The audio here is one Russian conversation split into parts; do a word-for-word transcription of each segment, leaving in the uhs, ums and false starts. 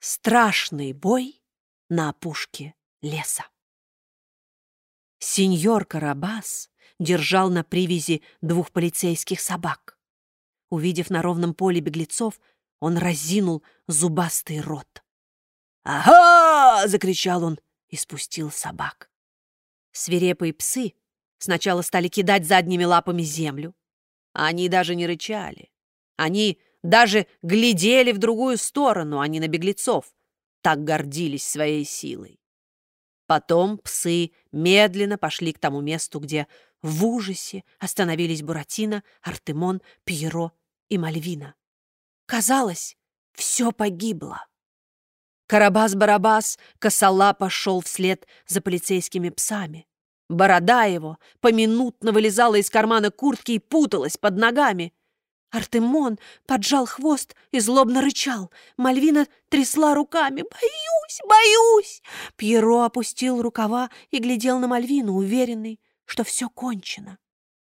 Страшный бой на опушке леса. Сеньор Карабас держал на привязи двух полицейских собак. Увидев на ровном поле беглецов, он разинул зубастый рот. «Ага!» — закричал он и спустил собак. Свирепые псы сначала стали кидать задними лапами землю. Они даже не рычали. Они даже глядели в другую сторону, а не на беглецов. Так гордились своей силой. Потом псы медленно пошли к тому месту, где в ужасе остановились Буратино, Артемон, Пьеро и Мальвина. Казалось, все погибло. Карабас-Барабас косолапо шел вслед за полицейскими псами. Борода его поминутно вылезала из кармана куртки и путалась под ногами. Артемон поджал хвост и злобно рычал. Мальвина трясла руками. «Боюсь, боюсь!» Пьеро опустил рукава и глядел на Мальвину, уверенный, что все кончено.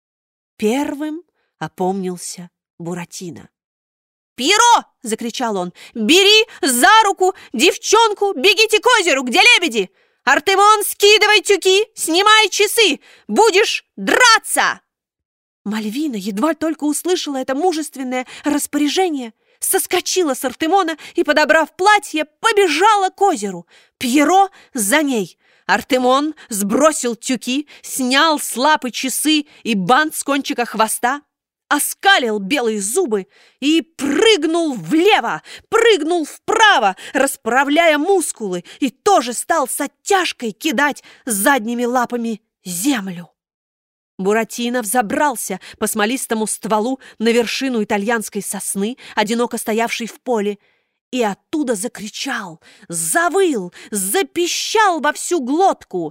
Первым опомнился Буратино. «Пьеро!» — закричал он. «Бери за руку девчонку, бегите к озеру, где лебеди! Артемон, скидывай тюки, снимай часы! Будешь драться!» Мальвина едва только услышала это мужественное распоряжение, соскочила с Артемона и, подобрав платье, побежала к озеру. Пьеро за ней. Артемон сбросил тюки, снял с лапы часы и бант с кончика хвоста, оскалил белые зубы и прыгнул влево, прыгнул вправо, расправляя мускулы, и тоже стал с оттяжкой кидать задними лапами землю. Буратино взобрался по смолистому стволу на вершину итальянской сосны, одиноко стоявшей в поле, и оттуда закричал, завыл, запищал во всю глотку: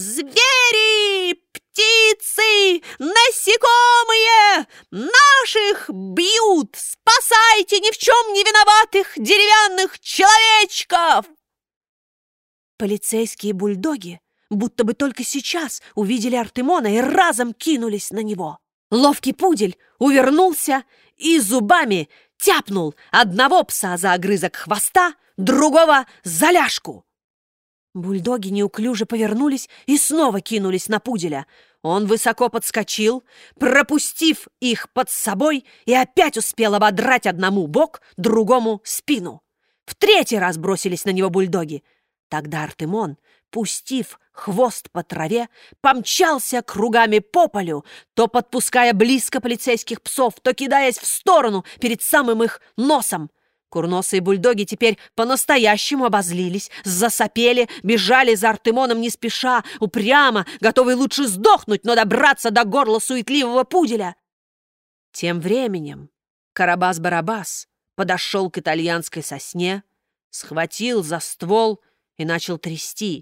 «Звери, птицы, насекомые! Наших бьют! Спасайте ни в чем не виноватых деревянных человечков!» Полицейские бульдоги будто бы только сейчас увидели Артемона и разом кинулись на него. Ловкий пудель увернулся и зубами тяпнул одного пса за огрызок хвоста, другого за ляжку. Бульдоги неуклюже повернулись и снова кинулись на пуделя. Он высоко подскочил, пропустив их под собой, и опять успел ободрать одному бок, другому спину. В третий раз бросились на него бульдоги. Тогда Артемон, пустив хвост по траве, помчался кругами по полю, то подпуская близко полицейских псов, то кидаясь в сторону перед самым их носом. Курносые бульдоги теперь по-настоящему обозлились, засопели, бежали за Артемоном не спеша, упрямо, готовые лучше сдохнуть, но добраться до горла суетливого пуделя. Тем временем Карабас-Барабас подошел к итальянской сосне, схватил за ствол и начал трясти.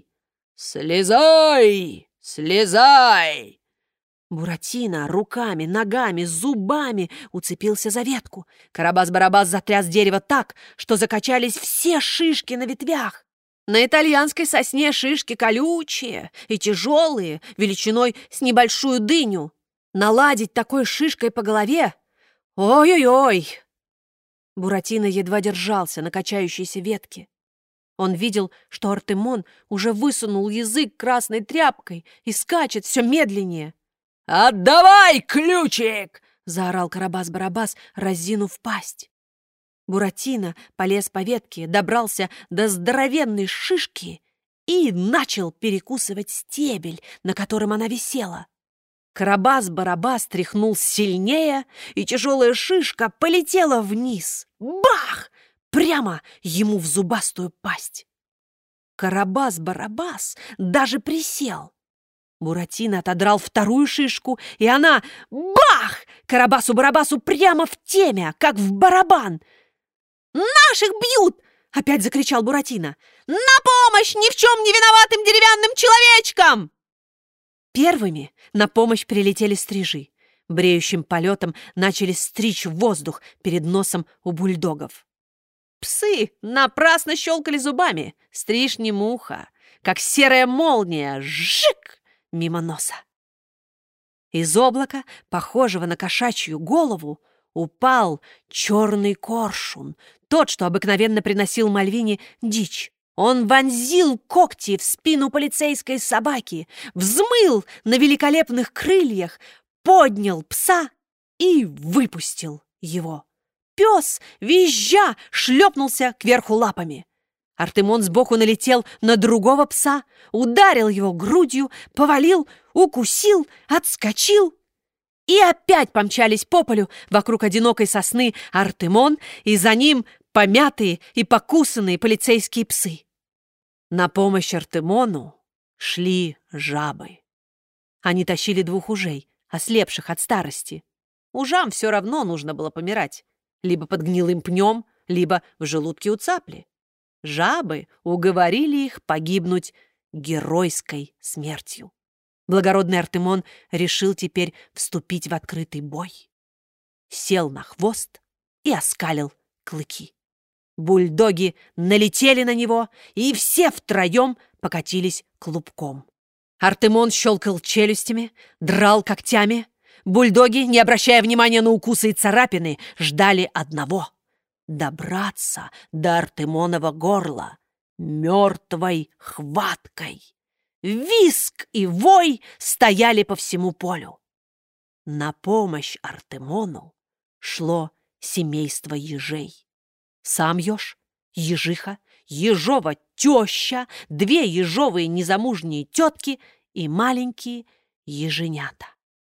«Слезай! Слезай!» Буратино руками, ногами, зубами уцепился за ветку. Карабас-Барабас затряс дерево так, что закачались все шишки на ветвях. На итальянской сосне шишки колючие и тяжелые, величиной с небольшую дыню. Наладить такой шишкой по голове? Ой-ой-ой! Буратино едва держался на качающейся ветке. Он видел, что Артемон уже высунул язык красной тряпкой и скачет все медленнее. «Отдавай ключик!» — заорал Карабас-Барабас, разинув пасть. Буратино полез по ветке, добрался до здоровенной шишки и начал перекусывать стебель, на котором она висела. Карабас-Барабас тряхнул сильнее, и тяжелая шишка полетела вниз. Бах! Прямо ему в зубастую пасть. Карабас-Барабас даже присел. Буратино отодрал вторую шишку, и она — бах! Карабасу-Барабасу прямо в темя, как в барабан. «Наших бьют!» — опять закричал Буратино. «На помощь ни в чем не виноватым деревянным человечкам!» Первыми на помощь прилетели стрижи. Бреющим полетом начали стричь в воздух перед носом у бульдогов. Псы напрасно щелкали зубами. Стриж не муха, как серая молния, жик мимо носа. Из облака, похожего на кошачью голову, упал черный коршун, тот, что обыкновенно приносил Мальвине дичь. Он вонзил когти в спину полицейской собаки, взмыл на великолепных крыльях, поднял пса и выпустил его. Пес, визжа, шлепнулся кверху лапами. Артемон сбоку налетел на другого пса, ударил его грудью, повалил, укусил, отскочил. И опять помчались по полю вокруг одинокой сосны Артемон, и за ним помятые и покусанные полицейские псы. На помощь Артемону шли жабы. Они тащили двух ужей, ослепших от старости. Ужам все равно нужно было помирать. Либо под гнилым пнем, либо в желудке у цапли. Жабы уговорили их погибнуть геройской смертью. Благородный Артемон решил теперь вступить в открытый бой. Сел на хвост и оскалил клыки. Бульдоги налетели на него, и все втроем покатились клубком. Артемон щелкал челюстями, драл когтями. Бульдоги, не обращая внимания на укусы и царапины, ждали одного — добраться до Артемонова горла мертвой хваткой. Визг и вой стояли по всему полю. На помощь Артемону шло семейство ежей. Сам еж, ежиха, ежова теща, две ежовые незамужние тетки и маленькие еженята.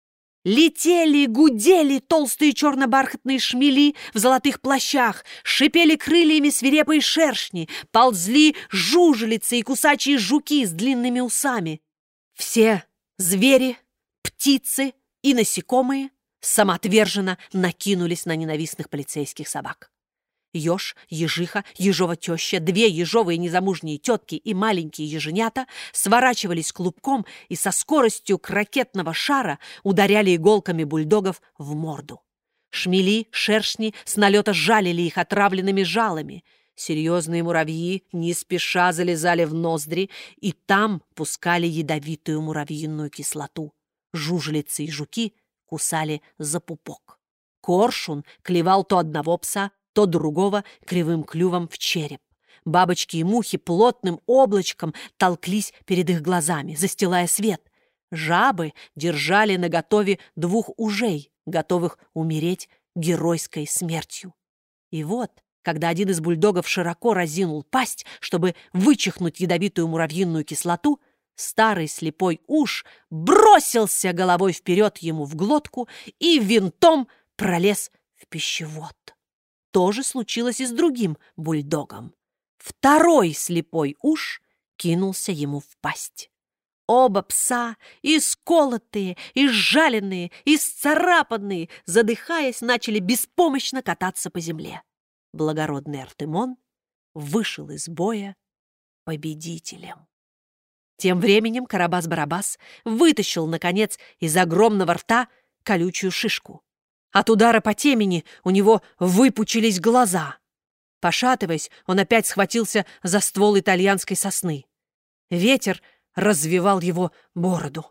Летели, гудели толстые черно-бархатные шмели в золотых плащах, шипели крыльями свирепые шершни, ползли жужелицы и кусачие жуки с длинными усами. Все звери, птицы и насекомые самоотверженно накинулись на ненавистных полицейских собак. Еж, ежиха, ежова теща, две ежовые незамужние тетки и маленькие еженята сворачивались клубком и со скоростью ракетного шара ударяли иголками бульдогов в морду. Шмели, шершни с налета жалили их отравленными жалами. Серьезные муравьи не спеша залезали в ноздри и там пускали ядовитую муравьиную кислоту. Жужелицы и жуки кусали за пупок. Коршун клевал то одного пса, то другого кривым клювом в череп. Бабочки и мухи плотным облачком толклись перед их глазами, застилая свет. Жабы держали наготове двух ужей, готовых умереть геройской смертью. И вот, когда один из бульдогов широко разинул пасть, чтобы вычихнуть ядовитую муравьиную кислоту, старый слепой уж бросился головой вперед ему в глотку и винтом пролез в пищевод. То же случилось и с другим бульдогом. Второй слепой уж кинулся ему в пасть. Оба пса, исколотые, изжаленные, исцарапанные, задыхаясь, начали беспомощно кататься по земле. Благородный Артемон вышел из боя победителем. Тем временем Карабас-Барабас вытащил, наконец, из огромного рта колючую шишку. От удара по темени у него выпучились глаза. Пошатываясь, он опять схватился за ствол итальянской сосны. Ветер развивал его бороду.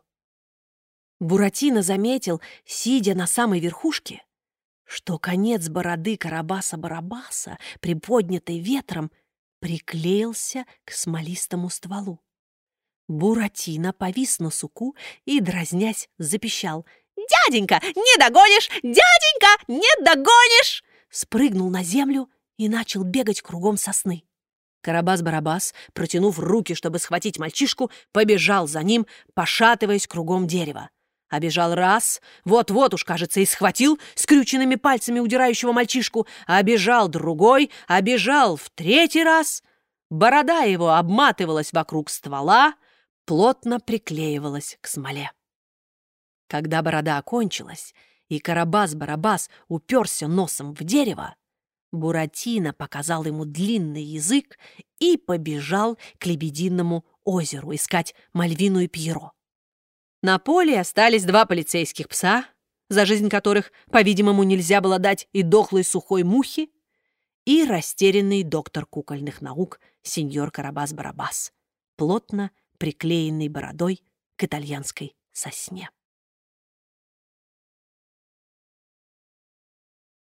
Буратино заметил, сидя на самой верхушке, что конец бороды Карабаса-Барабаса, приподнятый ветром, приклеился к смолистому стволу. Буратино повис на суку и, дразнясь, запищал: «Дяденька, не догонишь! Дяденька, не догонишь!» Спрыгнул на землю и начал бегать кругом сосны. Карабас-Барабас, протянув руки, чтобы схватить мальчишку, побежал за ним, пошатываясь кругом дерева. Обежал раз, вот-вот уж, кажется, и схватил скрюченными пальцами удирающего мальчишку, обежал другой, обежал в третий раз. Борода его обматывалась вокруг ствола, плотно приклеивалась к смоле. Когда борода окончилась, и Карабас-Барабас уперся носом в дерево, Буратино показал ему длинный язык и побежал к Лебединому озеру искать Мальвину и Пьеро. На поле остались два полицейских пса, за жизнь которых, по-видимому, нельзя было дать и дохлой сухой мухи, и растерянный доктор кукольных наук сеньор Карабас-Барабас, плотно приклеенный бородой к итальянской сосне.